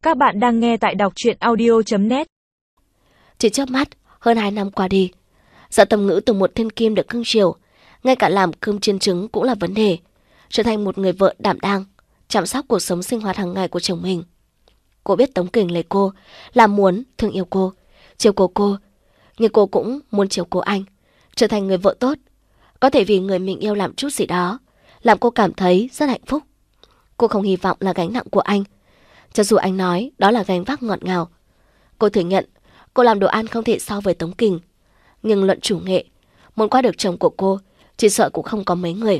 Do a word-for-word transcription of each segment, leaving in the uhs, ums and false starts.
Các bạn đang nghe tại đọc truyện audio chấm net. Chỉ chớp mắt, hơn hai năm qua đi, Dạ Tầm Ngữ từ một thiên kim được cưng chiều, ngay cả làm cơm chiên trứng cũng là vấn đề, trở thành một người vợ đảm đang, chăm sóc cuộc sống sinh hoạt hàng ngày của chồng mình. Cô biết Tống Kình lấy cô, là muốn thương yêu cô, chiều cố cô, nhưng cô cũng muốn chiều cố anh, trở thành người vợ tốt, có thể vì người mình yêu làm chút gì đó, làm cô cảm thấy rất hạnh phúc. Cô không hy vọng là gánh nặng của anh, cho dù anh nói đó là gánh vác ngọt ngào. Cô thừa nhận cô làm đồ ăn không thể so với Tống Kình, nhưng luận chủ nghệ, muốn qua được chồng của cô, chỉ sợ cũng không có mấy người.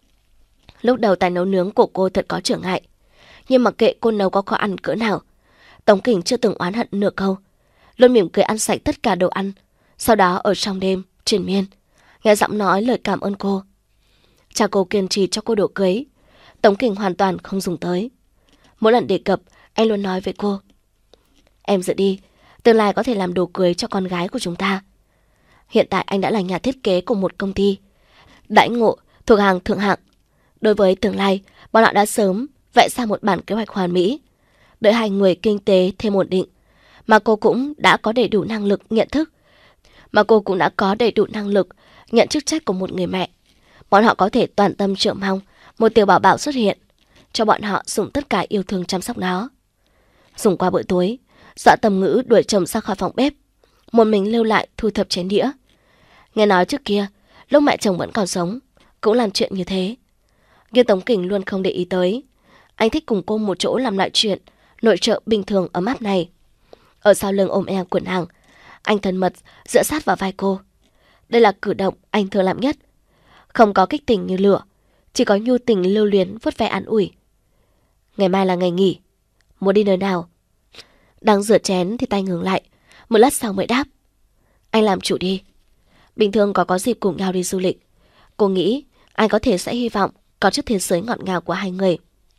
Lúc đầu tài nấu nướng của cô thật có trở ngại, nhưng mặc kệ cô nấu có khó ăn cỡ nào, Tống Kình chưa từng oán hận nửa câu, luôn mỉm cười ăn sạch tất cả đồ ăn. Sau đó ở trong đêm triền miên, nghe giọng nói lời cảm ơn cô. Cha cô kiên trì cho cô đồ cưới, Tống Kình hoàn toàn không dùng tới. Mỗi lần đề cập, anh luôn nói với cô: "Em dự đi, tương lai có thể làm đồ cưới cho con gái của chúng ta." Hiện tại anh đã là nhà thiết kế của một công ty, đãi ngộ thuộc hàng thượng hạng. Đối với tương lai, bọn họ đã sớm vẽ ra một bản kế hoạch hoàn mỹ. Đợi hai người kinh tế thêm ổn định, mà cô cũng đã có đầy đủ năng lực nhận thức, mà cô cũng đã có đầy đủ năng lực nhận chức trách của một người mẹ. Bọn họ có thể toàn tâm trông mong một tiểu bảo bảo xuất hiện, cho bọn họ dùng tất cả yêu thương chăm sóc nó. Dùng qua bữa tối, Dạ Tầm Ngữ đuổi chồng ra khỏi phòng bếp, một mình lưu lại thu thập chén đĩa. Nghe nói trước kia, lúc mẹ chồng vẫn còn sống, cũng làm chuyện như thế. Nhưng Tống Kình luôn không để ý tới. Anh thích cùng cô một chỗ làm lại chuyện nội trợ bình thường ấm áp này. Ở sau lưng ôm eo quần hàng, anh thân mật dựa sát vào vai cô. Đây là cử động anh thường làm nhất. Không có kích tình như lửa, chỉ có nhu tình lưu luyến vuốt ve an ủi. Ngày mai là ngày nghỉ, muốn đi nơi nào? Đang rửa chén thì tay ngừng lại, một lát sau mới đáp: Anh làm chủ đi. Bình thường có có dịp cùng nhau đi du lịch, cô nghĩ anh có thể sẽ hy vọng có chút thế giới ngọt ngào của hai người.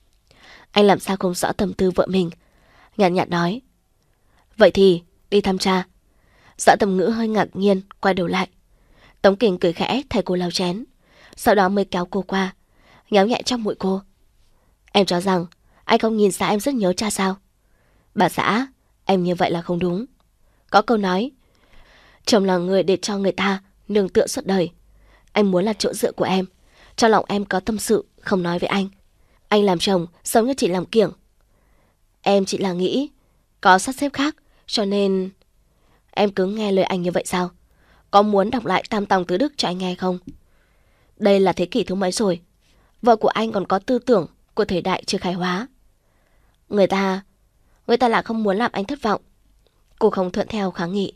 Anh làm sao không rõ tâm tư vợ mình, nhàn nhạt nói: Vậy thì đi thăm cha. Dạ Tầm Ngữ hơi ngạc nhiên quay đầu lại. Tống Kình cười khẽ thay cô lau chén, sau đó mới kéo cô qua, nhéo nhẹ trong mũi cô. Em cho rằng anh không nhìn ra em rất nhớ cha sao? Bà xã, em như vậy là không đúng. Có câu nói, chồng là người để cho người ta nương tựa suốt đời. Anh muốn là chỗ dựa của em, trong lòng em có tâm sự không nói với anh. Anh làm chồng giống như chỉ làm kiểng. Em chỉ là nghĩ có sắp xếp khác, cho nên... Em cứ nghe lời anh như vậy sao? Có muốn đọc lại Tam Tòng Tứ Đức cho anh nghe không? Đây là thế kỷ thứ mấy rồi, vợ của anh còn có tư tưởng của thời đại chưa khai hóa. Người ta... Người ta là không muốn làm anh thất vọng. Cô không thuận theo kháng nghị.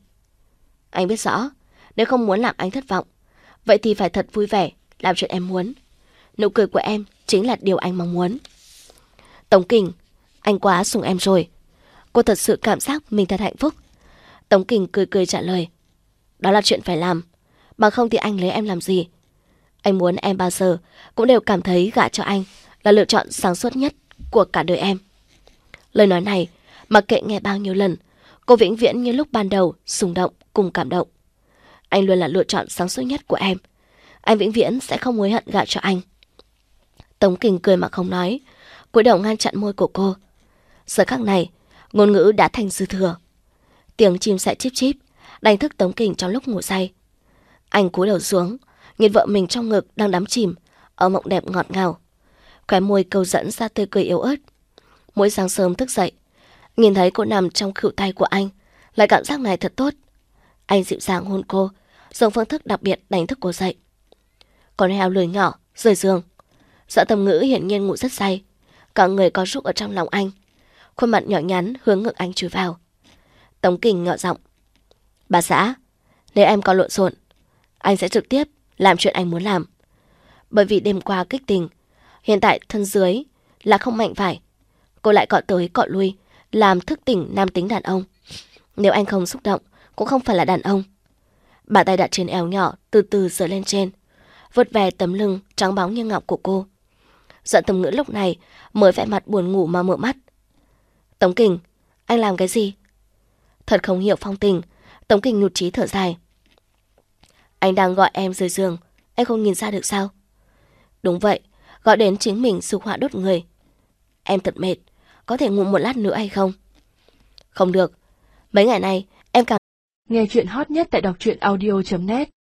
Anh biết rõ, nếu không muốn làm anh thất vọng, vậy thì phải thật vui vẻ làm chuyện em muốn. Nụ cười của em chính là điều anh mong muốn. Tống Kình, anh quá sủng em rồi. Cô thật sự cảm giác mình thật hạnh phúc. Tống Kình cười cười trả lời: Đó là chuyện phải làm, bằng không thì anh lấy em làm gì? Anh muốn em bao giờ cũng đều cảm thấy gả cho anh là lựa chọn sáng suốt nhất của cả đời em. Lời nói này, mặc kệ nghe bao nhiêu lần, cô vĩnh viễn như lúc ban đầu xung động cùng cảm động. Anh luôn là lựa chọn sáng suốt nhất của em. Anh vĩnh viễn sẽ không hối hận gả cho anh. Tống Kình cười mà không nói, cúi đầu ngăn chặn môi của cô. Giờ khắc này, ngôn ngữ đã thành dư thừa. Tiếng chim sẻ chíp chíp đánh thức Tống Kình trong lúc ngủ say. Anh cúi đầu xuống, nhìn vợ mình trong ngực đang đắm chìm ở mộng đẹp ngọt ngào, khóe môi câu dẫn ra tươi cười yếu ớt. Mỗi sáng sớm thức dậy, nhìn thấy cô nằm trong khuỷu tay của anh, lại cảm giác này thật tốt. Anh dịu dàng hôn cô, dùng phương thức đặc biệt đánh thức cô dậy. Con heo lười nhỏ rời giường. Dạ Tầm Ngữ hiển nhiên ngủ rất say, cả người có rúc ở trong lòng anh, khuôn mặt nhỏ nhắn hướng ngực anh chui vào. Tống Kình ngạo giọng: Bà xã, nếu em có lộn xộn, anh sẽ trực tiếp làm chuyện anh muốn làm. Bởi vì đêm qua kích tình, hiện tại thân dưới là không mạnh phải, cô lại cọ tới cọ lui, làm thức tỉnh nam tính đàn ông. Nếu anh không xúc động, cũng không phải là đàn ông. Bàn tay đặt trên eo nhỏ từ từ dở lên trên, vuốt ve tấm lưng trắng bóng như ngọc của cô. Dạ Tầm Ngữ lúc này mới vẻ mặt buồn ngủ mà mở mắt. Tống Kình, anh làm cái gì? Thật không hiểu phong tình, Tống Kình nhụt chí thở dài. Anh đang gọi em rời giường, em không nhìn ra được sao? Đúng vậy, gọi đến chính mình sục họa đốt người. Em thật mệt, có thể ngủ một lát nữa hay không? Không được. Mấy ngày nay, em cảm... Nghe chuyện hot nhất tại đọc truyện audio chấm net